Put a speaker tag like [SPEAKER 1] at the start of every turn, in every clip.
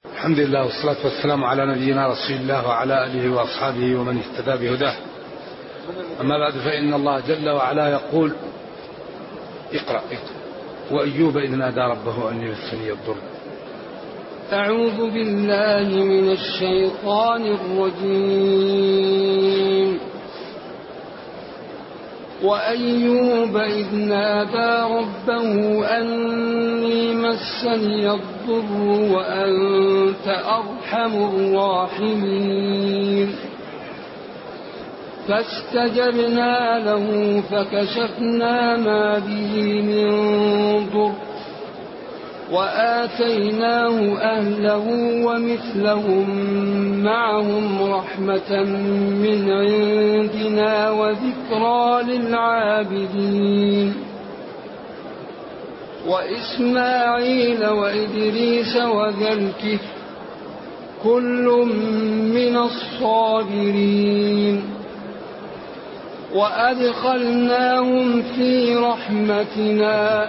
[SPEAKER 1] الحمد لله والصلاة والسلام على نبينا رسول الله وعلى آله وأصحابه ومن اهتدى بهداه. أما بعد، فإن الله جل وعلا يقول: اقرأ وأيوب إذ نادى ربه أني مسني الضر.
[SPEAKER 2] أعوذ بالله من الشيطان الرجيم. وأيوب إذ نادى ربه أني مسني الضر وأنت أرحم الراحمين. فاستجبنا له فكشفنا ما به من ضر وآتيناه أهله ومثلهم معهم رحمة من عندنا وذكرى للعابدين. وإسماعيل وإدريس وذا الكفل كل من الصابرين وأدخلناهم في رحمتنا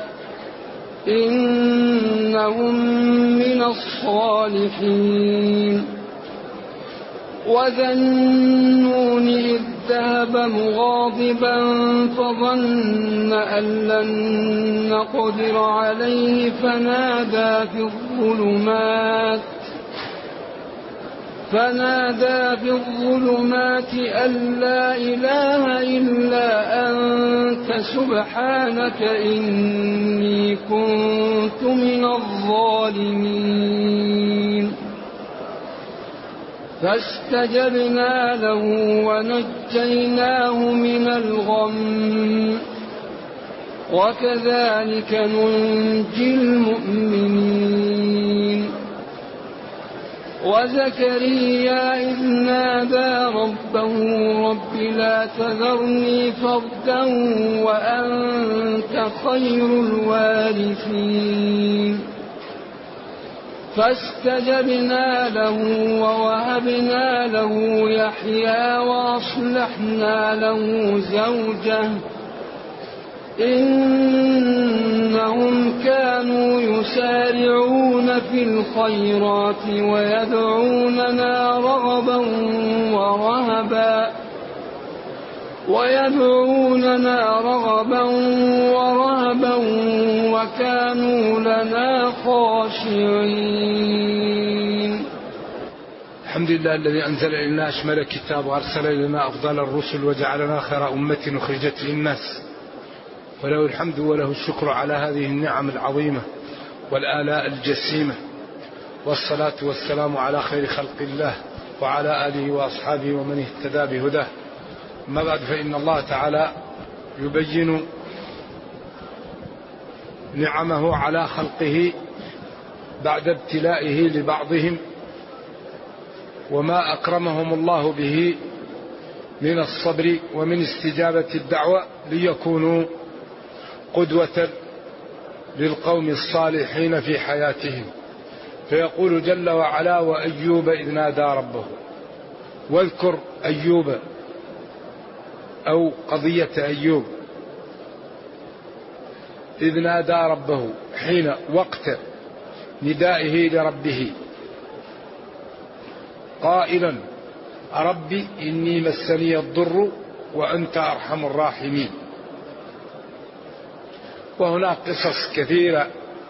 [SPEAKER 2] إنهم من الصالحين. وذا النون إذ ذهب مغاضبا فظن أن لن نقدر عليه فنادى في الظلمات أن لا إله إلا أنت سبحانك إني كنت من الظالمين. فاستجبنا له ونجيناه من الغم وكذلك ننجي المؤمنين. وزكريا إذ نادى ربه رب لا تذرني فردا وأنت خير الوارثين. فاستجبنا له ووهبنا له يحيى وأصلحنا له زوجه إنهم كانوا يسارعون في الخيرات ويدعوننا رغبا ورهبا وكانوا لنا خاشعين.
[SPEAKER 1] الحمد لله الذي أنزل إلينا أشمل الكتاب وأرسل إلينا أفضل الرسل وجعلنا خير أمة أخرجت للناس، وله الحمد وله الشكر على هذه النعم العظيمة والآلاء الجسيمة. والصلاة والسلام على خير خلق الله وعلى آله وأصحابه ومن اهتدى بهداه. أما بعد، فإن الله تعالى يبين نعمه على خلقه بعد ابتلائه لبعضهم وما أكرمهم الله به من الصبر ومن استجابة الدعوة ليكونوا قدوة للقوم الصالحين في حياتهم. فيقول جل وعلا: وأيوب إذ نادى ربه. واذكر أيوب أو قضية أيوب إذ نادى ربه، حين وقت ندائه لربه قائلا: ربي إني مسني الضر وأنت أرحم الراحمين. وهناك قصص كثيرة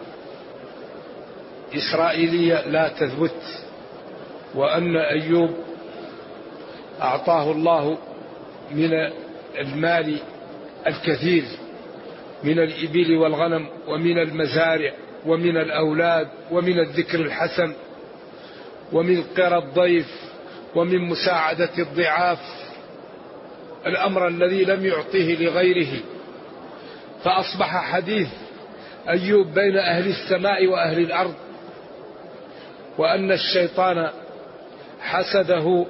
[SPEAKER 1] إسرائيلية لا تثبت، وأن أيوب أعطاه الله من المال الكثير من الإبل والغنم ومن المزارع ومن الأولاد ومن الذكر الحسن ومن قرى الضيف ومن مساعدة الضعاف، الأمر الذي لم يعطيه لغيره. فأصبح حديث أيوب بين أهل السماء وأهل الأرض، وأن الشيطان حسده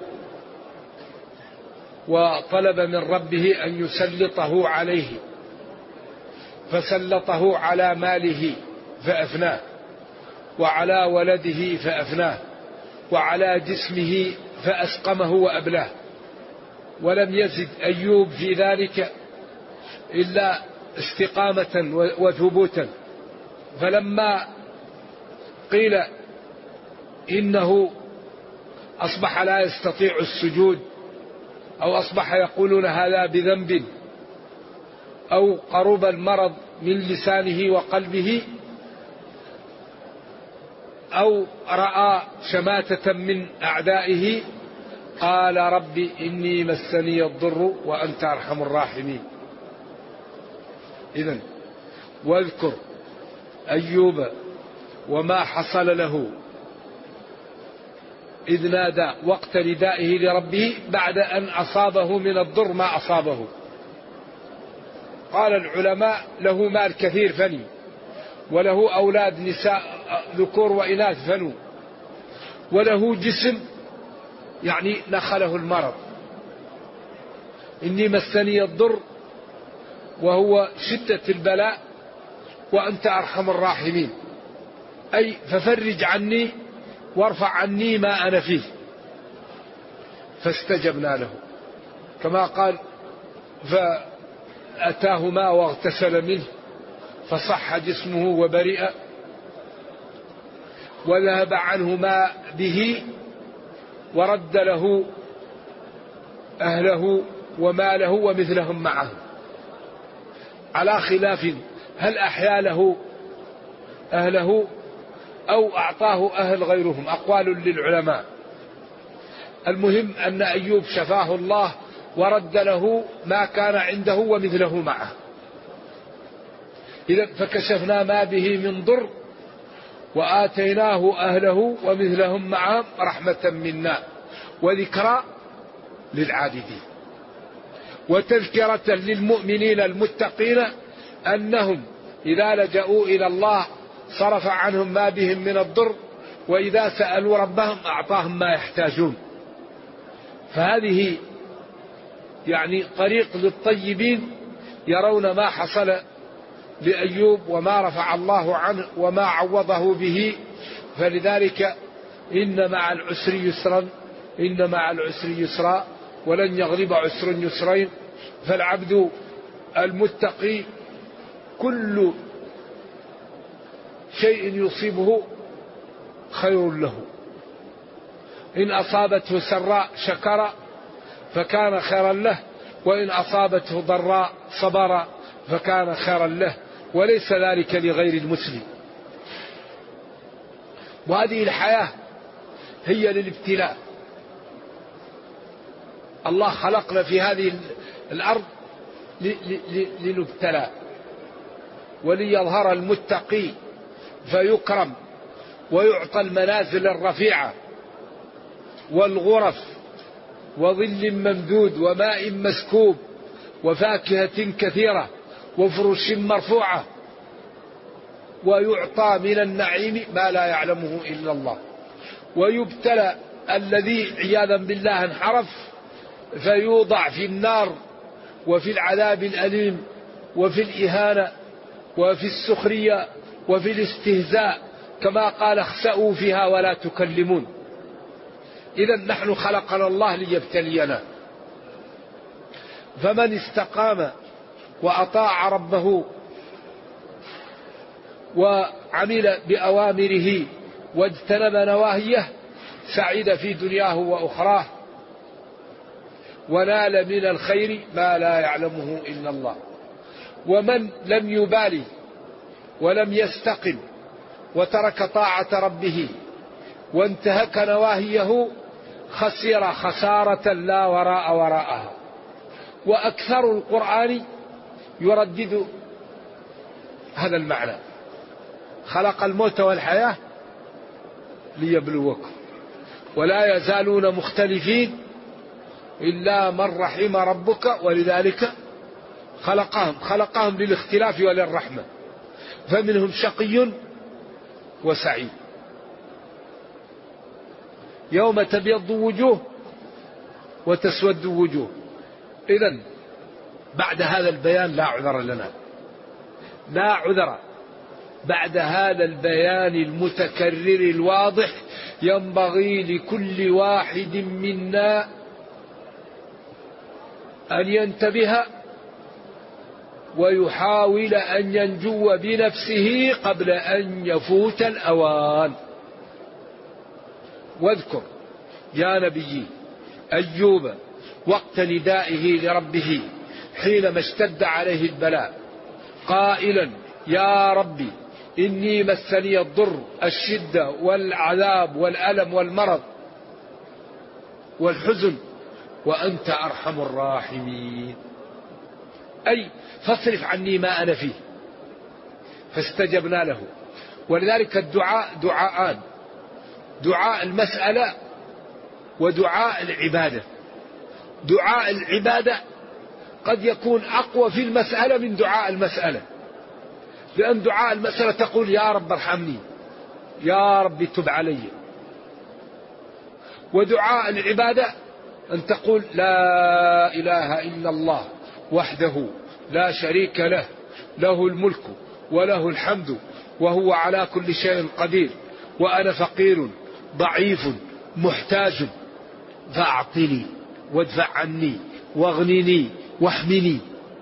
[SPEAKER 1] وطلب من ربه أن يسلطه عليه، فسلطه على ماله فأفناه، وعلى ولده فأفناه، وعلى جسمه فأسقمه وأبلاه. ولم يزد أيوب في ذلك إلا استقامة وثبوتا. فلما قيل إنه أصبح لا يستطيع السجود، أو أصبح يقولون هذا بذنب، أو قرب المرض من لسانه وقلبه، أو رأى شماتة من أعدائه، قال رب إني مسني الضر وأنت أرحم الراحمين. إذن واذكر أيوب وما حصل له إذ نادى وقت ندائه لربه بعد أن أصابه من الضر ما أصابه. قال العلماء له مال كثير فني، وله أولاد نساء ذكور وإناث فنوا، وله جسم يعني نخله المرض. إني مسني الضر وهو شدة البلاء وأنت أرحم الراحمين، أي ففرج عني وارفع عني ما أنا فيه. فاستجبنا له كما قال فأتاه ماء واغتسل منه فصح جسمه وبرئ، وذهب عنه ما به ورد له أهله وماله ومثلهم معه، على خلاف هل أحيا له أهله أو أعطاه أهل غيرهم، أقوال للعلماء. المهم أن أيوب شفاه الله ورد له ما كان عنده ومثله معه. إذا فكشفنا ما به من ضر وآتيناه أهله ومثلهم معهم رحمة منا وذكرى للعابدين وتذكرة للمؤمنين المتقين أنهم إذا لجأوا إلى الله صرف عنهم ما بهم من الضر، وإذا سألوا ربهم أعطاهم ما يحتاجون. فهذه يعني طريق للطيبين يرون ما حصل لأيوب وما رفع الله عنه وما عوضه به. فلذلك إن مع العسر يسرا، إن مع العسر يسرا، ولن يغلب عسر يسرين. فالعبد المتقي كل شيء يصيبه خير له، إن أصابته سراء شكر فكان خيرا له، وإن أصابته ضراء صبر فكان خيرا له، وليس ذلك لغير المسلم. وهذه الحياة هي للابتلاء. الله خلقنا في هذه الأرض لنبتلى وليظهر المتقي فيكرم ويعطى المنازل الرفيعة والغرف وظل ممدود وماء مسكوب وفاكهة كثيرة وفرش مرفوعة، ويعطى من النعيم ما لا يعلمه إلا الله. ويبتلى الذي عياذا بالله انحرف فيوضع في النار وفي العذاب الأليم وفي الإهانة وفي السخرية وفي الاستهزاء، كما قال اخسأوا فيها ولا تكلمون. إذا نحن خلقنا الله ليبتلينا، فمن استقام وأطاع ربه وعمل بأوامره واجتنب نواهيه سعيد في دنياه وأخراه، ونال من الخير ما لا يعلمه إلا الله. ومن لم يبالي ولم يستقم وترك طاعة ربه وانتهك نواهيه خسر خسارة لا وراء وراءها. وأكثر القرآن يردد هذا المعنى: خلق الموت والحياة ليبلوكم ولا يزالون مختلفين إلا من رحم ربك ولذلك خلقهم للاختلاف وللرحمة، فمنهم شقي وسعيد. يوم تبيض وجوه وتسود وجوه. إذن بعد هذا البيان لا عذر لنا، لا عذر بعد هذا البيان المتكرر الواضح. ينبغي لكل واحد منا أن ينتبه ويحاول أن ينجو بنفسه قبل أن يفوت الأوان. واذكر يا نبي أيوب وقت ندائه لربه حينما اشتد عليه البلاء قائلا يا ربي إني مسني الضر الشدة والعذاب والألم والمرض والحزن وأنت أرحم الراحمين، أي فاصرف عني ما أنا فيه. فاستجبنا له. ولذلك الدعاء دعاءان: دعاء المسألة ودعاء العبادة. دعاء العبادة قد يكون أقوى في المسألة من دعاء المسألة، لأن دعاء المسألة تقول يا رب ارحمني، يا رب تب علي. ودعاء العبادة أن تقول لا إله إلا الله وحده لا شريك له، له الملك وله الحمد وهو على كل شيء قدير، وأنا فقير ضعيف محتاج فأعطني وادفع عني واغنني واحمني.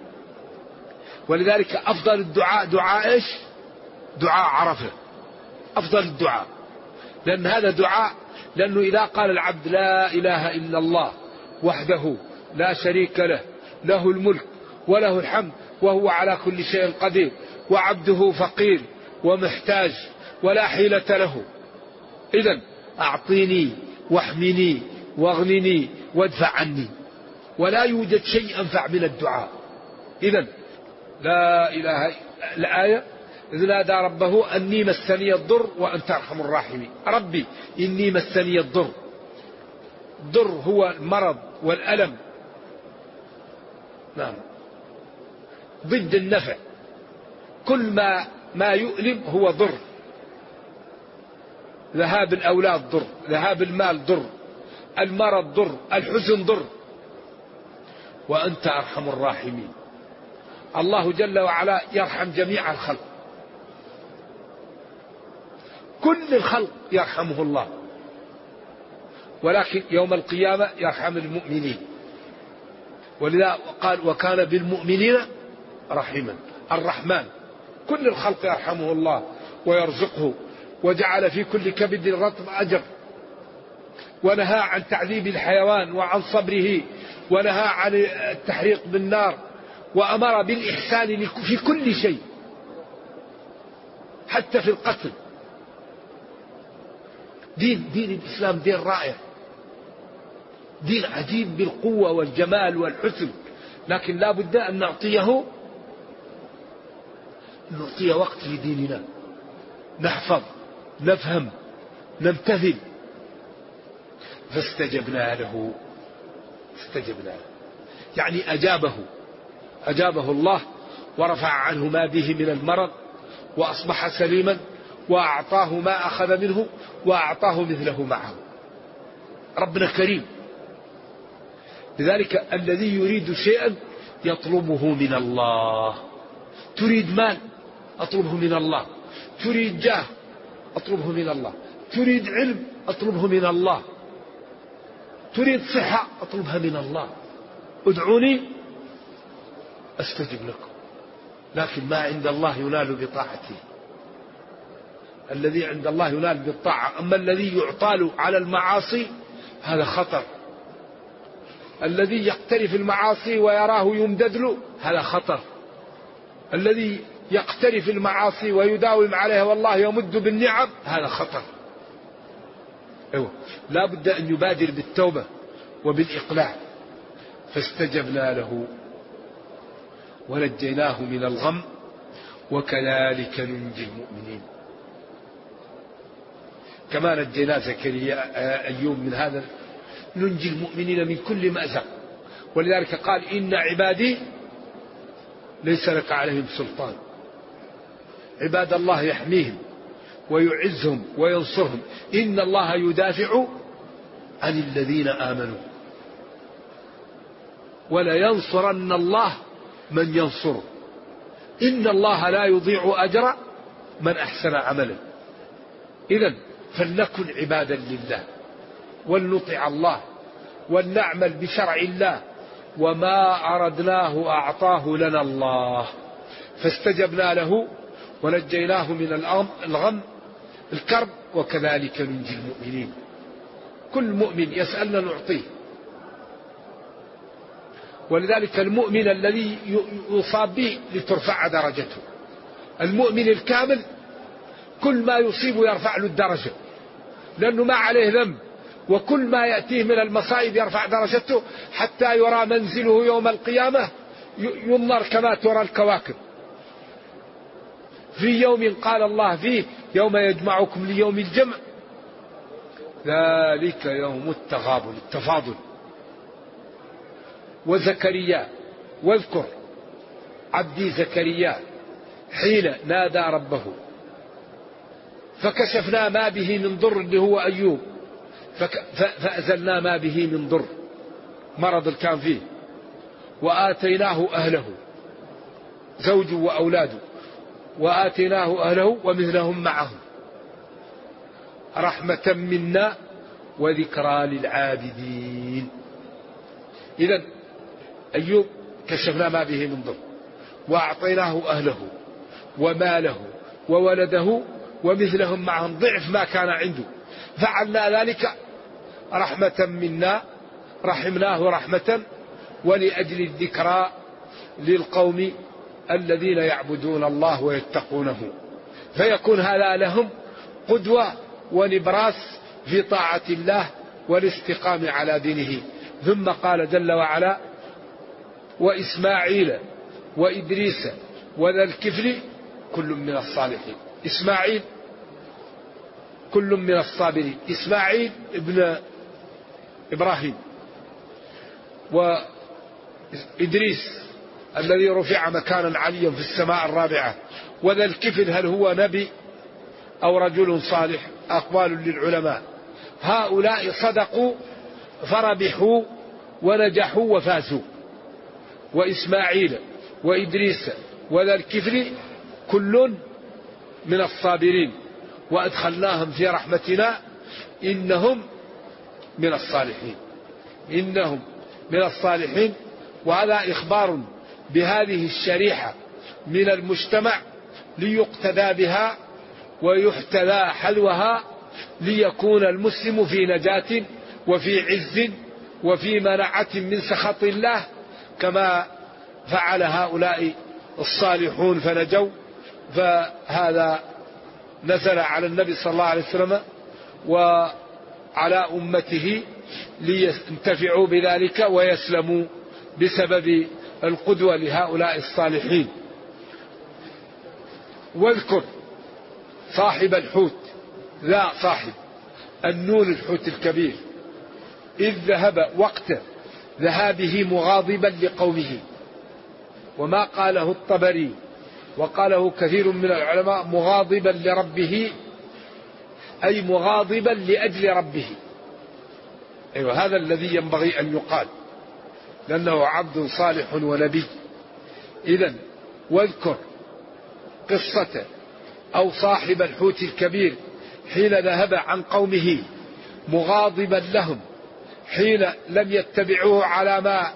[SPEAKER 1] ولذلك أفضل الدعاء دعاء إيش؟ دعاء عرفة، أفضل الدعاء، لأن هذا دعاء، لأنه إذا قال العبد لا إله إلا الله وحده لا شريك له، له الملك وله الحمد وهو على كل شيء قدير، وعبده فقير ومحتاج ولا حيلة له، إذن أعطيني واحمني واغنني وادفع عني. ولا يوجد شيء أنفع من الدعاء. إذن لا إله الآية إذ نادى ربه أني مسني الضر وأنت أرحم الراحمين. ربي إني مسني الضر. الضر هو المرض والألم، نعم، ضد النفع. كل ما يؤلم هو ضر. ذهاب الأولاد ضر، ذهاب المال ضر، المرض ضر، الحزن ضر، وأنت أرحم الراحمين. الله جل وعلا يرحم جميع الخلق، كل الخلق يرحمه الله، ولكن يوم القيامة يرحم المؤمنين. ولذا قال وكان بالمؤمنين رحيما. الرحمن كل الخلق يرحمه الله ويرزقه، وجعل في كل كبد رطب أجر، ونهى عن تعذيب الحيوان وعن صبره، ونهى عن التحريق بالنار، وأمر بالإحسان في كل شيء حتى في القتل. دين الإسلام دين رائع، دين عجيب بالقوة والجمال والحسن، لكن لا بد أن نعطيه وقت لديننا، نحفظ نفهم نمتثل. فاستجبنا له، يعني أجابه الله ورفع عنه ما به من المرض وأصبح سليما، وأعطاه ما أخذ منه وأعطاه مثله معه. ربنا كريم. لذلك الذي يريد شيئا يطلبه من الله. تريد مال أطلبه من الله، تريد جاه أطلبه من الله، تريد علم أطلبه من الله، تريد صحة أطلبها من الله. ادعوني أستجب لكم. لكن ما عند الله ينال بطاعته. الذي عند الله ينال بالطاعة. أما الذي يعطال على المعاصي هذا خطر. الذي يقترف المعاصي ويراه يمدد له هذا خطر. الذي يقترف المعاصي ويداوم عليها والله يمد بالنعم هذا خطر. أيوة. لا بد أن يبادر بالتوبة وبالإقلاع. فاستجبنا له ونجيناه من الغم وكذلك ننجي المؤمنين. كما نجينا زكريا أيوب من هذا ننجي المؤمنين من كل مأزق. ولذلك قال إن عبادي ليس لك عليهم سلطان. عباد الله يحميهم ويعزهم وينصرهم. إن الله يدافع عن الذين آمنوا ولا ينصرن الله من ينصره. إن الله لا يضيع أجر من أحسن عملا. إذن فلنكن عبادا لله ولنطع الله ولنعمل بشرع الله، وما أردناه أعطاه لنا الله. فاستجبنا له ونجيناه من الغم الكرب وكذلك ننجي المؤمنين. كل مؤمن يسألنا نعطيه. ولذلك المؤمن الذي يصاب به لترفع درجته. المؤمن الكامل كل ما يصيب يرفع له الدرجة، لأنه ما عليه ذنب، وكل ما يأتيه من المصائب يرفع درجته حتى يرى منزله يوم القيامة ينظر كما ترى الكواكب. في يوم قال الله فيه يوم يجمعكم ليوم الجمع ذلك يوم التغابن التفاضل. وزكريا واذكر عبدي زكريا حين نادى ربه فكشفنا ما به من ضر اللي هو أيوب، فأزلنا ما به من ضر مرض اللي كان فيه، وآتيناه أهله زوجه وأولاده، وآتيناه أهله ومثلهم معهم رحمة منا وذكرى للعابدين. إذن أيوب كشفنا ما به من ضر، وأعطيناه أهله وماله وولده ومثلهم معهم ضعف ما كان عنده، فعلنا ذلك رحمة منا، رحمناه رحمة ولأجل الذكرى للقوم الذين يعبدون الله ويتقونه، فيكون هذا لهم قدوة ونبراس في طاعة الله والاستقامة على دينه. ثم قال جل وعلا وإسماعيل وإدريس وذا الكفل كل من الصالحين. إسماعيل كل من الصابرين، إسماعيل ابن إبراهيم، وإدريس الذي رفع مكانا عليا في السماء الرابعة، وذا الكفل هل هو نبي أو رجل صالح؟ أقوال للعلماء. هؤلاء صدقوا فربحوا ونجحوا وفازوا. وإسماعيل وإدريس وذا الكفل كل من الصابرين وأدخلناهم في رحمتنا إنهم من الصالحين. إنهم من الصالحين. وهذا إخبار بهذه الشريحة من المجتمع ليقتدى بها ويحتذى حذوها ليكون المسلم في نجاة وفي عز وفي منعة من سخط الله، كما فعل هؤلاء الصالحون فنجوا. فهذا نزل على النبي صلى الله عليه وسلم وعلى أمته لينتفعوا بذلك ويسلموا بسبب القدوة لهؤلاء الصالحين. واذكر صاحب الحوت، ذا صاحب النون الحوت الكبير، إذ ذهب وقت ذهابه مغاضبا لقومه. وما قاله الطبري وقاله كثير من العلماء مغاضبا لربه، أي مغاضبا لأجل ربه. أيوة هذا الذي ينبغي أن يقال، لأنه عبد صالح ونبي. إذن واذكر قصة أو صاحب الحوت الكبير حين ذهب عن قومه مغاضبا لهم حين لم يتبعوه على ما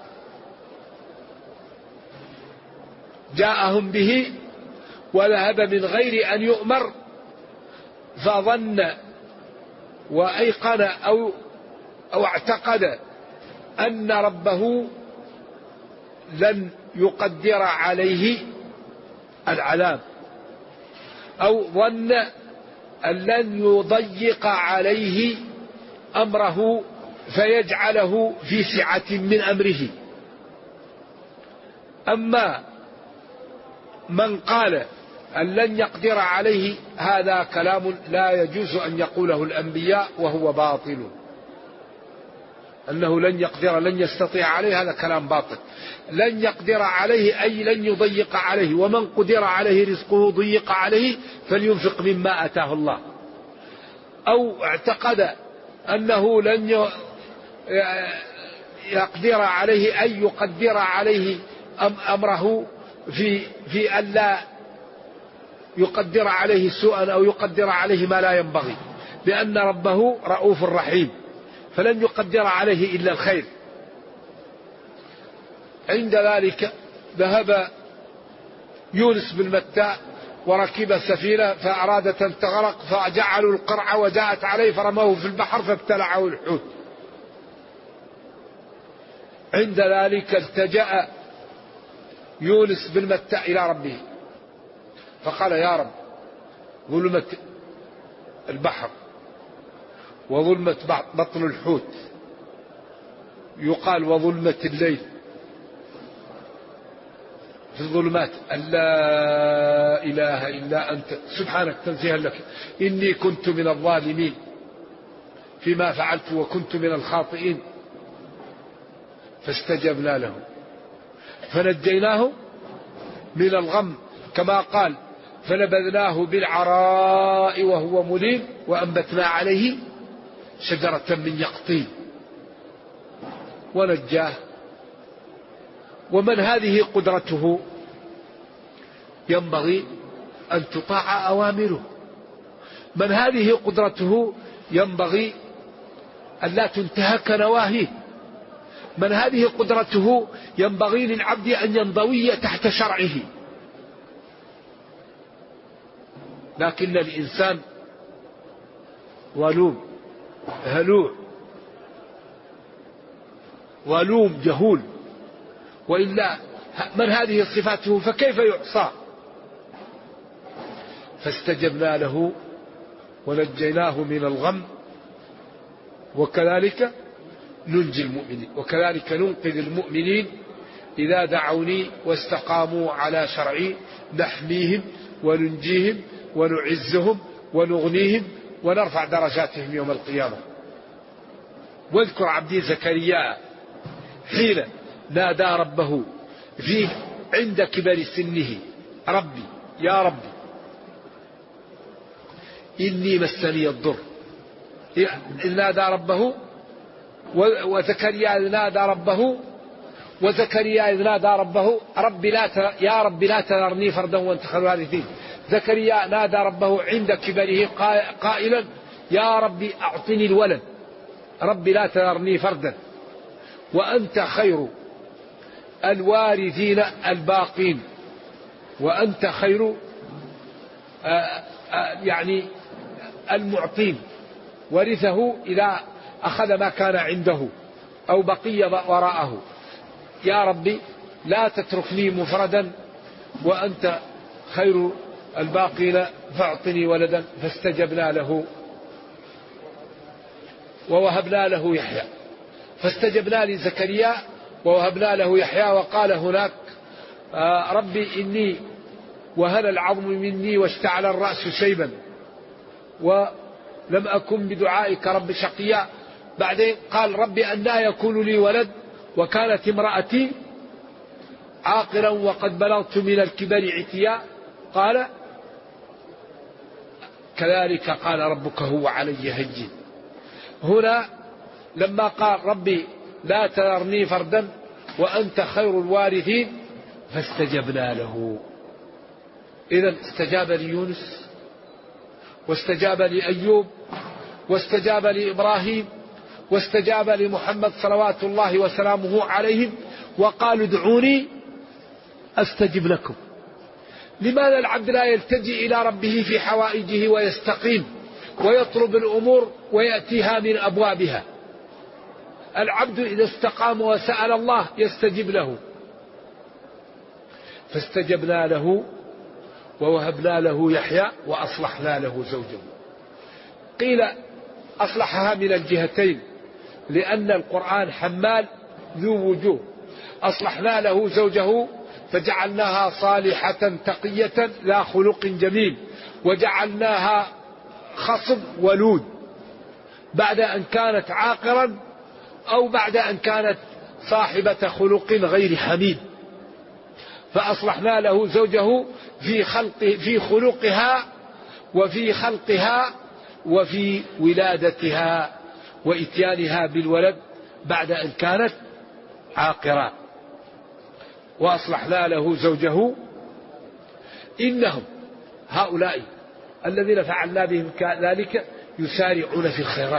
[SPEAKER 1] جاءهم به، وذهب من غير أن يؤمر، فظن وأيقن أو اعتقد أن ربه لن يقدر عليه العذاب، أو ظن أن لن يضيق عليه أمره فيجعله في سعة من أمره. أما من قال أن لن يقدر عليه، هذا كلام لا يجوز أن يقوله الأنبياء وهو باطل. أنه لن يقدر لن يستطيع عليه، هذا كلام باطل. لن يقدر عليه أي لن يضيق عليه، ومن قدر عليه رزقه ضيق عليه فلينفق مما آتاه الله. أو اعتقد أنه لن يقدر عليه أي يقدر عليه أمره في أن لا يقدر عليه سوءا أو يقدر عليه ما لا ينبغي، لأن ربه رؤوف رحيم فلن يقدر عليه إلا الخير. عند ذلك ذهب يونس بن متى وركب سفينة فأرادت أن تغرق فجعلوا القرع وجاءت عليه فرموه في البحر فابتلعه الحوت. عند ذلك التجأ يونس بن متى إلى ربه فقال يا رب ظلمة البحر وظلمة بطن الحوت، يقال وظلمة الليل، في الظلمات أن لا إله إلا أنت سبحانك تنزيها لك إني كنت من الظالمين فيما فعلت وكنت من الخاطئين. فاستجبنا له فنجيناه من الغم كما قال فنبذناه بالعراء وهو مليم وأنبتنا عليه شجرة من يقطين ونجاه. ومن هذه قدرته ينبغي أن تطاع أوامره، من هذه قدرته ينبغي أن لا تنتهك نواهيه، من هذه قدرته ينبغي للعبد أن ينضوي تحت شرعه. لكن الإنسان ظلوم هلوع ظلوم جهول، وإلا من هذه صفاته فكيف يعصى؟ فاستجبنا له ونجيناه من الغم وكذلك ننجي المؤمنين وكذلك ننقذ المؤمنين إذا دعوني واستقاموا على شرعي نحميهم وننجيهم ونعزهم ونغنيهم ونرفع درجاتهم يوم القيامة. واذكر عبدي زكريا حين نادى ربه فيه عند كبر سنه ربي يا ربي إني مسني الضر، إذ نادى ربه وزكريا إذ نادى ربه وزكريا إذ نادى ربه يا رب لا تذرني فردا وأنت خير الوارثين. زكريا نادى ربه عند كبره قائلا يا رب أعطني الولد، رب لا تذرني فردا وأنت خير الوارثين الباقين، وأنت خير يعني المعطين، ورثه إذا أخذ ما كان عنده أو بقي وراءه. يا ربي لا تتركني مفردا وأنت خير الباقين فاعطني ولدا. فاستجبنا له ووهبنا له يحيى، فاستجبنا لزكريا ووهبنا له يحيى. وقال هناك ربي إني وهن العظم مني واشتعل الرأس شيبا ولم أكن بدعائك رب شقيا. بعدين قال ربي أنى يكون لي ولد وكانت امرأتي عاقرا وقد بلغت من الكبر عتيا. قال كذلك قال ربك هو علي هين. هنا لما قال ربي لا تذرني فردا وأنت خير الوارثين فاستجبنا له. إذا استجاب ليونس واستجاب لأيوب واستجاب لإبراهيم واستجاب لمحمد صلوات الله وسلامه عليهم، وقالوا ادعوني أستجب لكم. لماذا العبد لا يلتجئ إلى ربه في حوائجه ويستقيم ويطلب الأمور ويأتيها من أبوابها؟ العبد إذا استقام وسأل الله يستجب له. فاستجبنا له ووهبنا له يحيى وأصلحنا له زوجه. قيل أصلحها من الجهتين لأن القرآن حمال ذو وجوه. أصلحنا له زوجه فجعلناها صالحة تقية لا خلق جميل، وجعلناها خصب ولود بعد أن كانت عاقرا أو بعد أن كانت صاحبة خلق غير حميد. فأصلحنا له زوجه في خلقها وفي خلقها وفي ولادتها وإتيانها بالولد بعد أن كانت عاقرة. وأصلحنا له زوجه إنهم هؤلاء الذين فعلنا بهم ذلك يسارعون في الخيرات،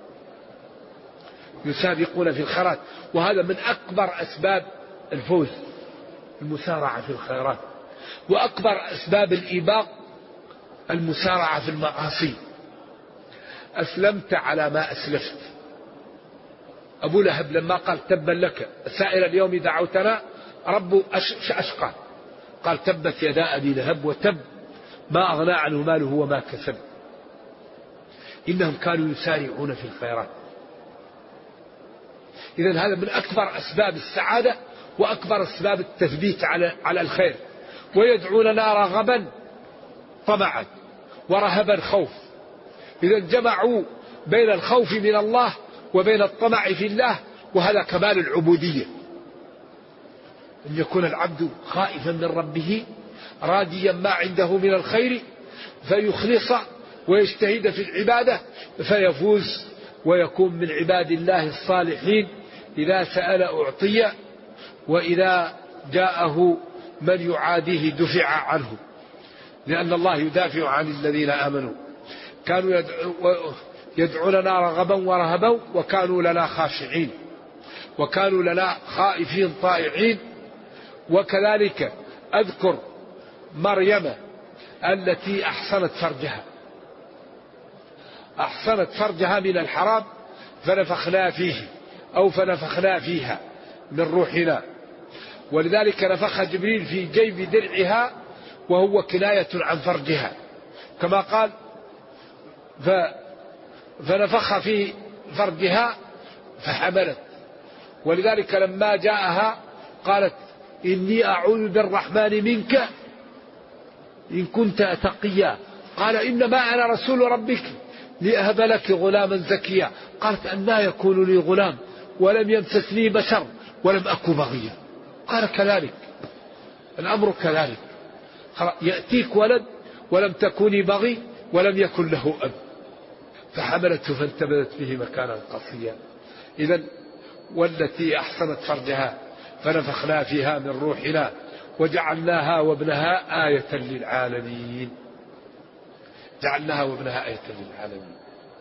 [SPEAKER 1] يسابقون في الخيرات. وهذا من أكبر أسباب الفوز، المسارعة في الخيرات. وأكبر أسباب الإيباق المسارعة في المعاصي. أسلمت على ما أسلفت. أبو لهب لما قال تبا لك سائر اليوم دعوتنا رب أشقى، قال تبت يدا أبي لهب وتب ما أغنى عنه ماله وما كسب. إنهم كانوا يسارعون في الخيرات. إذن هذا من أكبر أسباب السعادة وأكبر أسباب التثبيت على الخير. ويدعوننا رغبا طمعا ورهبا خوف. إذن جمعوا بين الخوف من الله وبين الطمع في الله، وهذا كمال العبودية، أن يكون العبد خائفا من ربه راجيا ما عنده من الخير فيخلص ويجتهد في العبادة فيفوز ويكون من عباد الله الصالحين. إذا سأل أعطي وإذا جاءه من يعاديه دفع عنه، لأن الله يدافع عن الذين آمنوا. كانوا يدعوننا رغبا ورهبا وكانوا لنا خاشعين وكانوا لنا خائفين طائعين. وكذلك أذكر مريم التي أحصنت فرجها من الحرام فنفخنا فيه أو فنفخنا فيها من روحنا. ولذلك نفخ جبريل في جيب درعها وهو كناية عن فرجها، كما قال فنفخ في فرجها فحملت. ولذلك لما جاءها قالت إني أعوذ بالرحمن منك إن كنت تقيا، قال إنما أنا رسول ربك لأهب لك غلاما زكيا. قالت أنى يكون لي غلام ولم يمسسني بشر ولم أك بغيا. قال كذلك الأمر كذلك، يأتيك ولد ولم تكوني بغي ولم يكن له أب، فحملته فانتبذت به مكانا قصيا. إذن والتي أحصنت فرجها فنفخنا فيها من روحنا وجعلناها وابنها آية للعالمين. جعلناها وابنها آية للعالمين،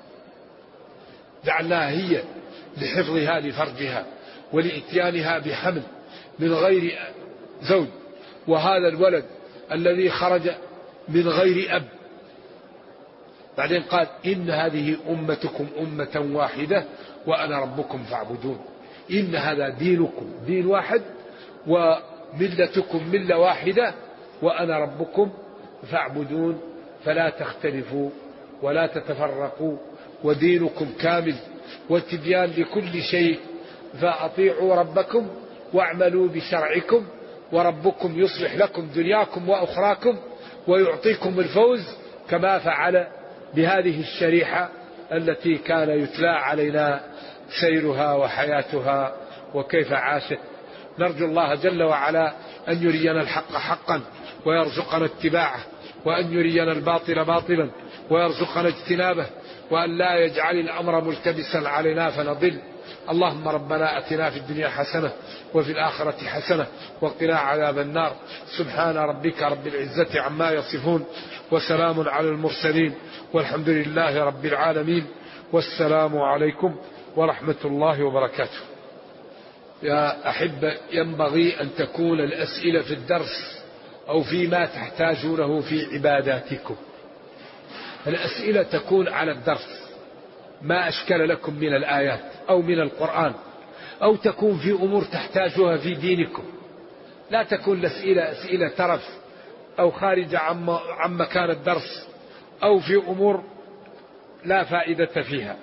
[SPEAKER 1] جعلناها هي لحفظها لفرجها ولإتيانها بحمل من غير زوج، وهذا الولد الذي خرج من غير أب. بعدين قال إن هذه أمتكم أمة واحدة وأنا ربكم فاعبدون. إن هذا دينكم دين واحد وملتكم ملة واحدة وأنا ربكم فاعبدون، فلا تختلفوا ولا تتفرقوا ودينكم كامل والتبيان لكل شيء، فأطيعوا ربكم واعملوا بشرعكم وربكم يصلح لكم دنياكم وأخراكم ويعطيكم الفوز، كما فعل بهذه الشريحة التي كان يتلى علينا سيرها وحياتها وكيف عاشت. نرجو الله جل وعلا أن يرينا الحق حقا ويرزقنا اتباعه، وأن يرينا الباطل باطلا ويرزقنا اجتنابه، وأن لا يجعل الأمر ملتبسا علينا فنضل. اللهم ربنا أتنا في الدنيا حسنة وفي الآخرة حسنة وقنا عذاب النار. سبحان ربك رب العزة عما يصفون وسلام على المرسلين والحمد لله رب العالمين، والسلام عليكم ورحمة الله وبركاته. يا أحبة، ينبغي أن تكون الأسئلة في الدرس أو فيما تحتاجونه في عباداتكم. الأسئلة تكون على الدرس ما أشكل لكم من الآيات أو من القرآن، أو تكون في أمور تحتاجها في دينكم. لا تكون الأسئلة أسئلة ترف أو خارجة عن مكان الدرس أو في أمور لا فائدة فيها.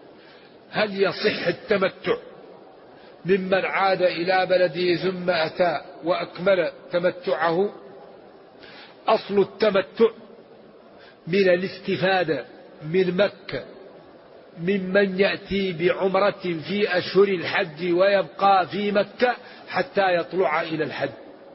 [SPEAKER 1] هل يصح التمتع ممن عاد إلى بلده ثم أتى وأكمل تمتعه؟ أصل التمتع من الاستفادة من مكة ممن يأتي بعمرة في أشهر الحج ويبقى في مكة حتى يطلع إلى الحج.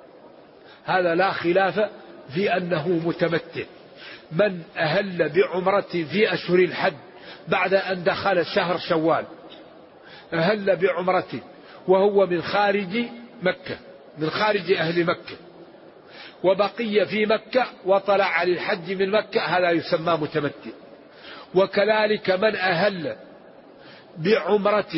[SPEAKER 1] هذا لا خلاف في أنه متمتع. من أهل بعمرة في أشهر الحج بعد أن دخل شهر شوال، أهل بعمرة وهو من خارج مكة، من خارج أهل مكة، وبقي في مكة وطلع للحج من مكة، هذا يسمى متمتع. وكذلك من أهل بعمرة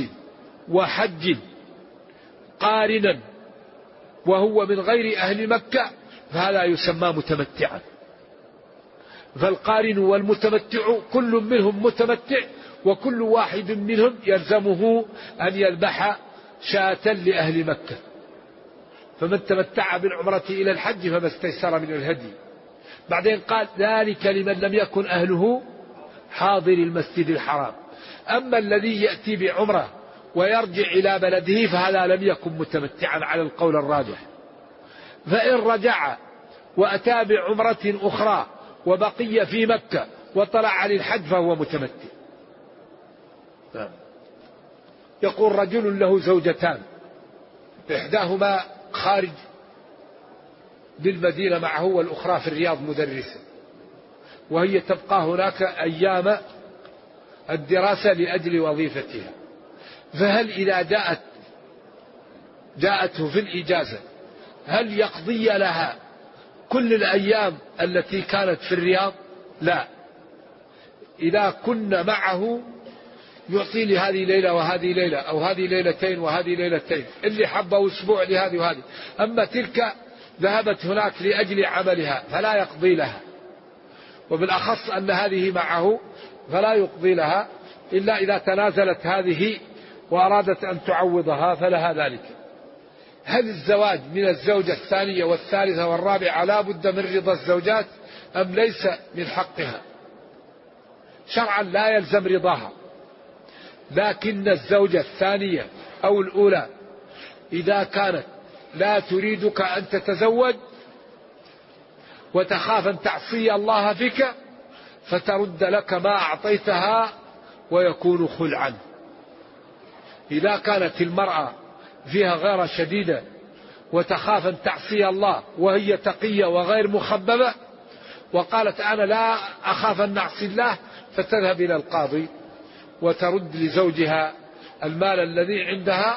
[SPEAKER 1] وحج قارنا وهو من غير أهل مكة
[SPEAKER 3] فهذا يسمى متمتعا. فالقارن والمتمتع كل منهم متمتع، وكل واحد منهم يلزمه أن يذبح شاة لأهل مكة. فمن تمتع بالعمرة إلى الحج فما استيسر من الهدي. بعدين قال ذلك لمن لم يكن أهله حاضر المسجد الحرام. أما الذي يأتي بعمرة ويرجع إلى بلده فهذا لم يكن متمتعا على القول الراجح. فإن رجع وأتى بعمرة أخرى وبقي في مكة وطلع على الحج فهو متمتع. يقول رجل له زوجتان، إحداهما خارج بالمدينة معه والأخرى في الرياض مدرسة، وهي تبقى هناك أيام الدراسة لأجل وظيفتها. فهل إذا جاءته في الإجازة هل يقضي لها كل الأيام التي كانت في الرياض؟ لا. إذا كنا معه يعطي لي هذه ليلة وهذه ليلة، أو هذه ليلتين وهذه ليلتين، اللي حبه أسبوع لهذه وهذه. أما تلك ذهبت هناك لأجل عملها فلا يقضي لها، وبالأخص أن هذه معه فلا يقضي لها إلا إذا تنازلت هذه وأرادت أن تعوضها فلها ذلك. هل الزواج من الزوجة الثانية والثالثة والرابعة لا بد من رضا الزوجات أم ليس من حقها؟ شرعا لا يلزم رضاها، لكن الزوجة الثانية أو الأولى إذا كانت لا تريدك أن تتزوج وتخاف أن تعصي الله فيك فترد لك ما أعطيتها ويكون خلعا. إذا كانت المرأة فيها غيرة شديدة وتخاف أن تعصي الله وهي تقية وغير مخببة وقالت أنا لا أخاف أن نعصي الله، فتذهب إلى القاضي وترد لزوجها المال الذي عندها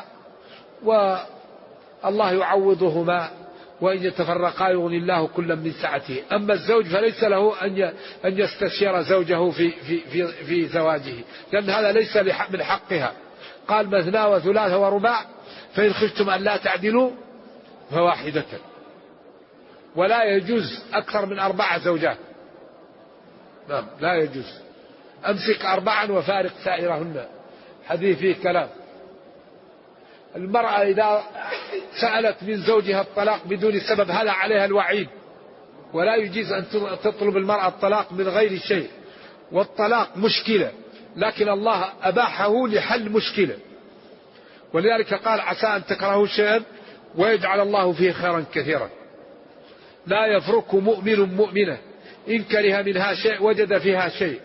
[SPEAKER 3] والله يعوضهما، وإن يتفرقا يغني الله كلا من سعته. أما الزوج فليس له أن يستشير زوجه في زواجه، لأن هذا ليس من حقها. قال مثنى وثلاث ورباع فإن خفتم أن لا تعدلوا فواحدة، ولا يجوز أكثر من 4 زوجات. نعم لا يجوز. أمسك 4 وفارق سائرهن، حديث فيه كلام. المرأة إذا سألت من زوجها الطلاق بدون سبب هذا عليها الوعيد، ولا يجوز أن تطلب المرأة الطلاق من غير شيء. والطلاق مشكلة، لكن الله أباحه لحل مشكلة، ولذلك قال عسى أن تكرهوا شيئا ويجعل الله فيه خيرا كثيرا. لا يفرق مؤمن مؤمنة إن كره منها شيء وجد فيها شيء.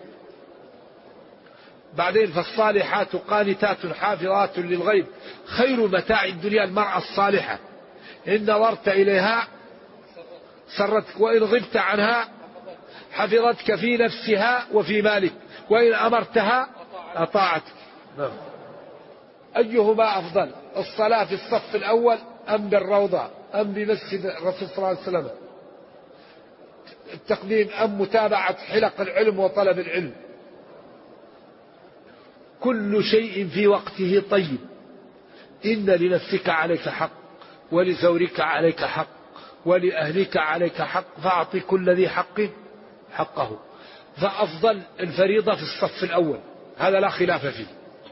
[SPEAKER 3] بعدين فالصالحات قانتات حافظات للغيب خير متاع الدنيا المرأة الصالحة، إن نظرت إليها سرتك وإن غبت عنها حفظتك في نفسها وفي مالك وإن أمرتها أطاعتك. أيهما أفضل، الصلاة في الصف الأول أم بالروضة أم بمسجد الرسول صلى الله عليه وسلم؟ التقديم أم متابعة حلق العلم وطلب العلم؟ كل شيء في وقته طيب. إن لنفسك عليك حق، ولزورك عليك حق، ولأهلك عليك حق، فأعطي كل ذي حق حقه. فأفضل الفريضة في الصف الأول، هذا لا خلاف فيه.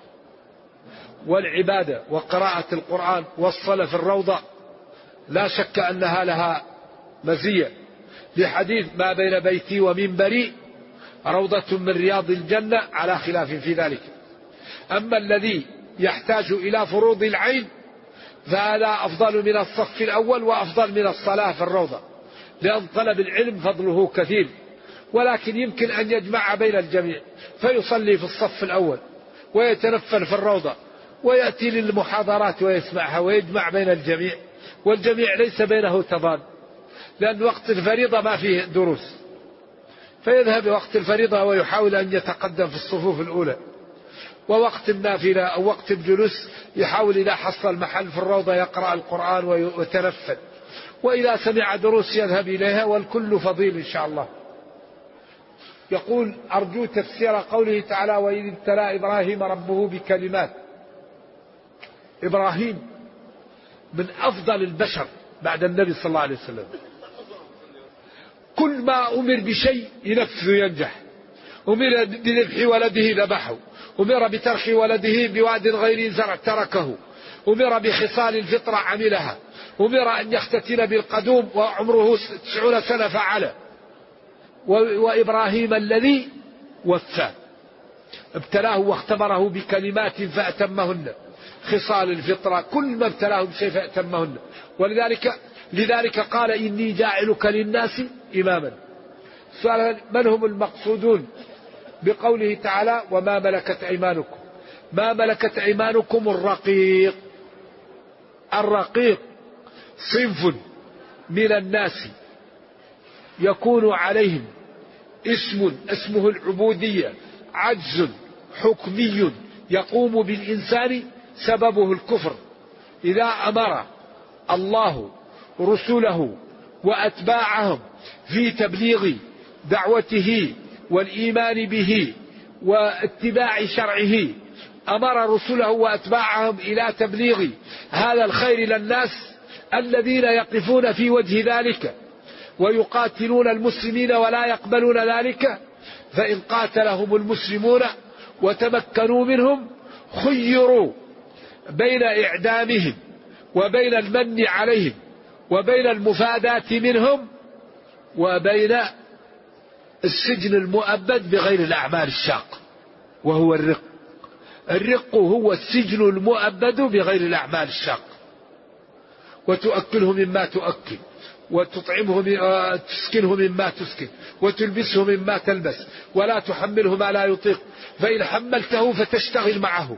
[SPEAKER 3] والعبادة وقراءة القرآن والصلاة في الروضة لا شك أنها لها مزية، لحديث ما بين بيتي ومنبري روضة من رياض الجنة، على خلاف في ذلك. أما الذي يحتاج إلى فروض العين فهذا أفضل من الصف الأول وأفضل من الصلاة في الروضة، لأن طلب العلم فضله كثير، ولكن يمكن أن يجمع بين الجميع، فيصلي في الصف الأول ويتنفل في الروضة ويأتي للمحاضرات ويسمعها ويجمع بين الجميع، والجميع ليس بينه تضاد، لأن وقت الفريضة ما فيه دروس، فيذهب وقت الفريضة ويحاول أن يتقدم في الصفوف الأولى. ووقت النافلة أو وقت الجلوس يحاول إذا حصل محل في الروضة يقرأ القرآن ويتنفل، وإذا سمع دروس يذهب إليها، والكل فضيل إن شاء الله. يقول أرجو تفسير قوله تعالى وإذ ابتلى إبراهيم ربه بكلمات. إبراهيم من أفضل البشر بعد النبي صلى الله عليه وسلم، كل ما أمر بشيء ينفذ ينجح. أمر بذبح ولده ذبحه، أمر بترك ولده بواد غير زرع تركه، أمر بخصال الفطرة عملها، أمر أن يختتن بالقدوم وعمره 90 سنة فعله. وإبراهيم الذي وفى ابتلاه واختبره بكلمات فأتمهن. خصال الفطرة كل ما ابتلاه بشيء فأتمهن. لذلك قال إني جاعلك للناس إماما. سؤال من هم المقصودون بقوله تعالى وما ملكت أيمانكم؟ ما ملكت أيمانكم الرقيق. الرقيق صنف من الناس يكون عليهم اسمه العبودية، عجز حكمي يقوم بالإنسان سببه الكفر. إذا أمر الله رسله وأتباعهم في تبليغ دعوته والإيمان به واتباع شرعه، أمر رسله وأتباعهم إلى تبليغ هذا الخير للناس الذين يقفون في وجه ذلك ويقاتلون المسلمين ولا يقبلون ذلك. فإن قاتلهم المسلمون وتمكنوا منهم خيروا بين إعدامهم وبين المن عليهم وبين المفاداة منهم وبين السجن المؤبد بغير الأعمال الشاقة، وهو الرق. الرق هو السجن المؤبد بغير الأعمال الشاقة. وتؤكله مما تؤكل، وتطعمه تسكنه مما تسكن، وتلبسه مما تلبس، ولا تحمله ما لا يطيق، فإن حملته فتشتغل معه.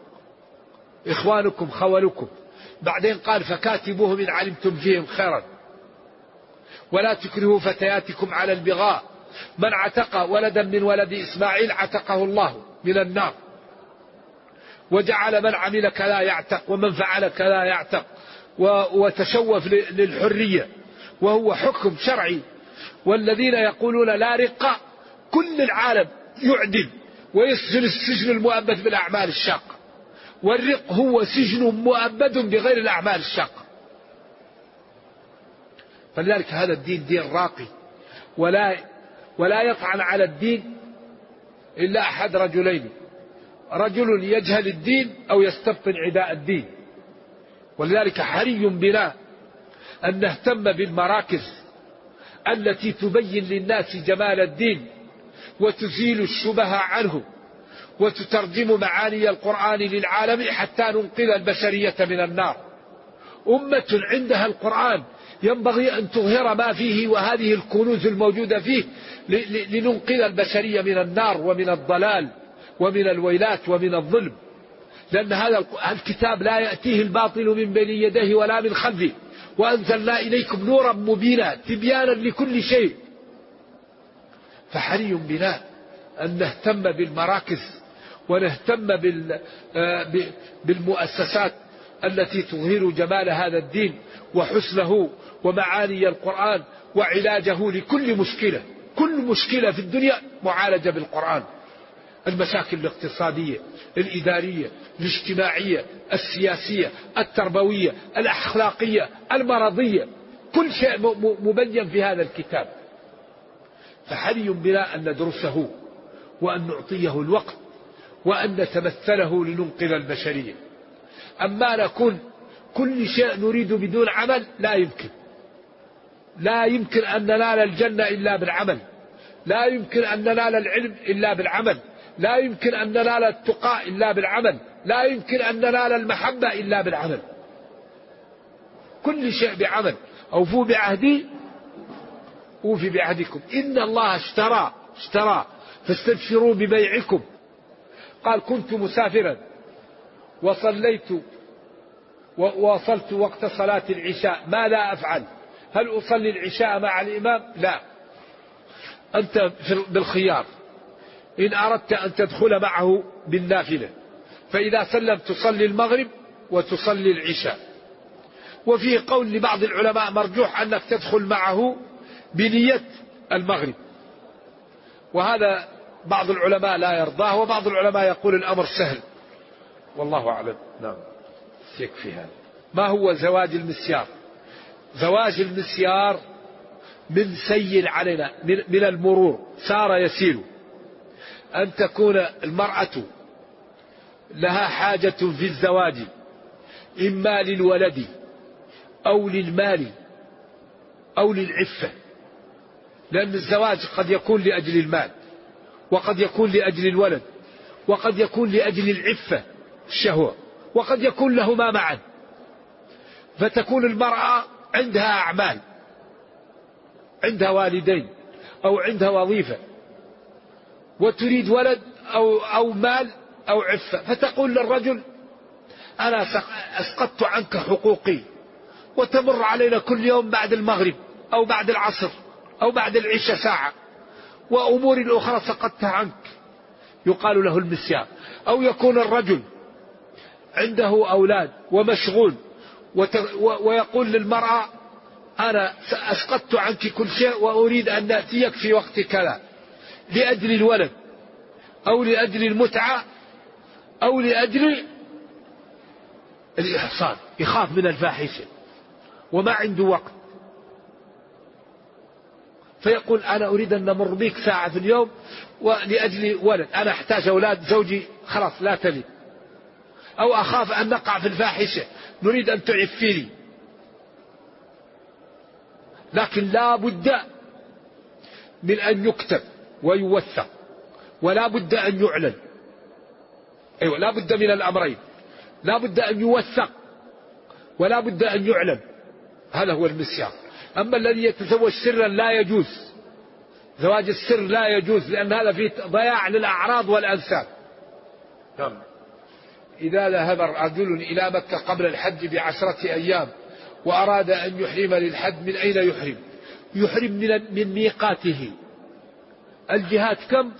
[SPEAKER 3] إخوانكم خولكم. بعدين قال فكاتبوهم إن علمتم فيهم خيرا، ولا تكرهوا فتياتكم على البغاء. من عتق ولدا من ولد إسماعيل عتقه الله من النار، وجعل من عمل كذا يعتق ومن فعل كذا يعتق، وتشوف للحرية، وهو حكم شرعي. والذين يقولون لا رق كل العالم يعدل ويسجن السجن المؤبد بالأعمال الشاقة، والرق هو سجن مؤبد بغير الأعمال الشاقة. فلذلك هذا الدين دين راقي، ولا يطعن على الدين إلا أحد رجلين: رجل يجهل الدين أو يستبطن عداء الدين. ولذلك حري بنا أن نهتم بالمراكز التي تبين للناس جمال الدين وتزيل الشبه عنه وتترجم معاني القرآن للعالم حتى ننقذ البشرية من النار. أمة عندها القرآن ينبغي أن تظهر ما فيه وهذه الكنوز الموجودة فيه لننقذ البشرية من النار ومن الضلال ومن الويلات ومن الظلم. لأن هذا الكتاب لا يأتيه الباطل من بين يديه ولا من خلفه، وأنزلنا إليكم نورا مبينا تبيانا لكل شيء. فحري بنا أن نهتم بالمراكز ونهتم بالمؤسسات التي تظهر جمال هذا الدين وحسنه ومعاني القرآن وعلاجه لكل مشكلة. كل مشكلة في الدنيا معالجة بالقرآن: المشاكل الاقتصادية، الإدارية، الاجتماعية، السياسية، التربوية، الأخلاقية، المرضية، كل شيء مبين في هذا الكتاب. فحري بنا أن ندرسه وأن نعطيه الوقت وأن نتمثله لننقذ البشرية. أما نكون كل شيء نريد بدون عمل لا يمكن. لا يمكن أن ننال الجنة إلا بالعمل، لا يمكن أن ننال العلم إلا بالعمل، لا يمكن أن ننال التقى إلا بالعمل، لا يمكن أن ننال المحبة إلا بالعمل. كل شيء بعمل. أوفوا بعهدي أوفي بعهدكم إن الله اشترى فاستبشروا ببيعكم. قال كنت مسافرا وصليت ووصلت وقت صلاة العشاء، ماذا أفعل؟ هل أصلي العشاء مع الإمام؟ لا، أنت بالخيار. إن أردت أن تدخل معه بالنافلة، فإذا سلم تصلي المغرب وتصلي العشاء. وفيه قول لبعض العلماء مرجوح أنك تدخل معه بنية المغرب، وهذا بعض العلماء لا يرضاه، وبعض العلماء يقول الأمر سهل، والله أعلم. نعم، يكفي هذا. ما هو زواج المسيار؟ زواج المسيار من سير علينا من المرور، سار يسير، أن تكون المرأة لها حاجة في الزواج إما للولد أو للمال أو للعفة، لأن الزواج قد يكون لأجل المال، وقد يكون لأجل الولد، وقد يكون لأجل العفة الشهوة، وقد يكون لهما معا. فتكون المرأة عندها أعمال، عندها والدين أو عندها وظيفة، وتريد ولد أو مال أو عفة، فتقول للرجل أنا أسقطت عنك حقوقي، وتمر علينا كل يوم بعد المغرب أو بعد العصر أو بعد العشاء ساعة، وأمور أخرى سقطتها عنك، يقال له المسيان. أو يكون الرجل عنده أولاد ومشغول ويقول للمرأة أنا أسقطت عنك كل شيء وأريد أن نأتيك في وقت كذا، لأجل الولد أو لأجل المتعة أو لأجل الإحصان، يخاف من الفاحشة وما عنده وقت، فيقول أنا أريد أن نمر بك ساعة في اليوم ولأجل ولد، أنا أحتاج أولاد، زوجي خلاص لا تلي، أو أخاف أن نقع في الفاحشة، نريد أن تعفيني. لكن لا بد من أن يكتب ويوثق، ولا بد أن يعلن. أيوة، لا بد من الأمرين، لا بد أن يوثق ولا بد أن يعلن، هذا هو المسيار. أما الذي يتزوج سرا لا يجوز، زواج السر لا يجوز، لأن هذا فيه ضياع للأعراض والأنساب. نعم. إذا ذهب رجل إلى مكة قبل الحج ب10 أيام وأراد أن يحرم للحج، من أين يحرم؟ يحرم من ميقاته. الجهات كم؟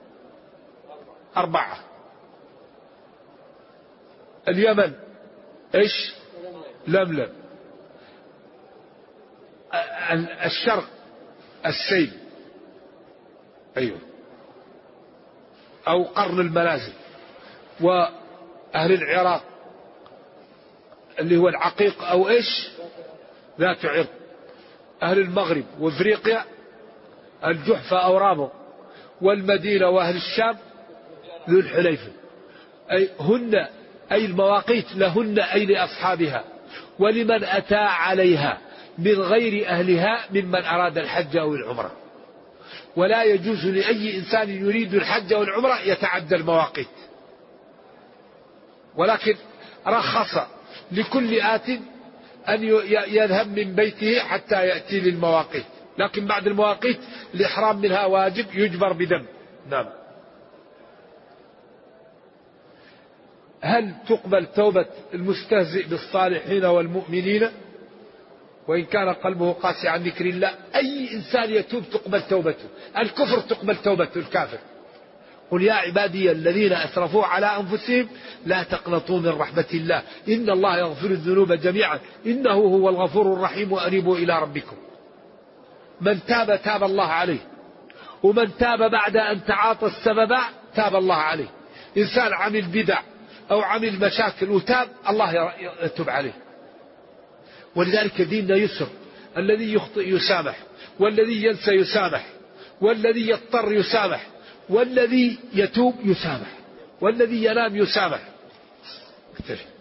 [SPEAKER 3] 4. اليمن إيش؟ لملم. الشرق السيل، أيوه، أو قرن المنازل. وأهل العراق اللي هو العقيق أو إيش؟ ذات عرق. أهل المغرب وإفريقيا الجحفة أو رابغ. والمدينة وأهل الشام ذو الحليفة. أي المواقيت لهن أي لأصحابها، ولمن أتى عليها من غير أهلها ممن أراد الحج أو العمرة. ولا يجوز لأي إنسان يريد الحج أو العمرة يتعدى المواقيت، ولكن رخص لكل آت أن يذهب من بيته حتى يأتي للمواقيت، لكن بعد المواقيت الإحرام منها واجب يجبر بدم. نعم. هل تقبل توبة المستهزئ بالصالحين والمؤمنين وإن كان قلبه قاسي عن ذكر الله؟ أي إنسان يتوب تقبل توبته. الكفر تقبل توبته الكافر. قل يا عبادي الذين أسرفوا على أنفسهم لا تقنطوا من رحمة الله إن الله يغفر الذنوب جميعا إنه هو الغفور الرحيم وأنيبوا إلى ربكم. من تاب تاب الله عليه، ومن تاب بعد أن تعاطى السبب تاب الله عليه. إنسان عمل بدع أو عمل مشاكل وتاب، الله يتوب عليه. ولذلك ديننا يسر، الذي يخطئ يسامح، والذي ينسى يسامح، والذي يضطر يسامح، والذي يتوب يسامح، والذي ينام يسامح.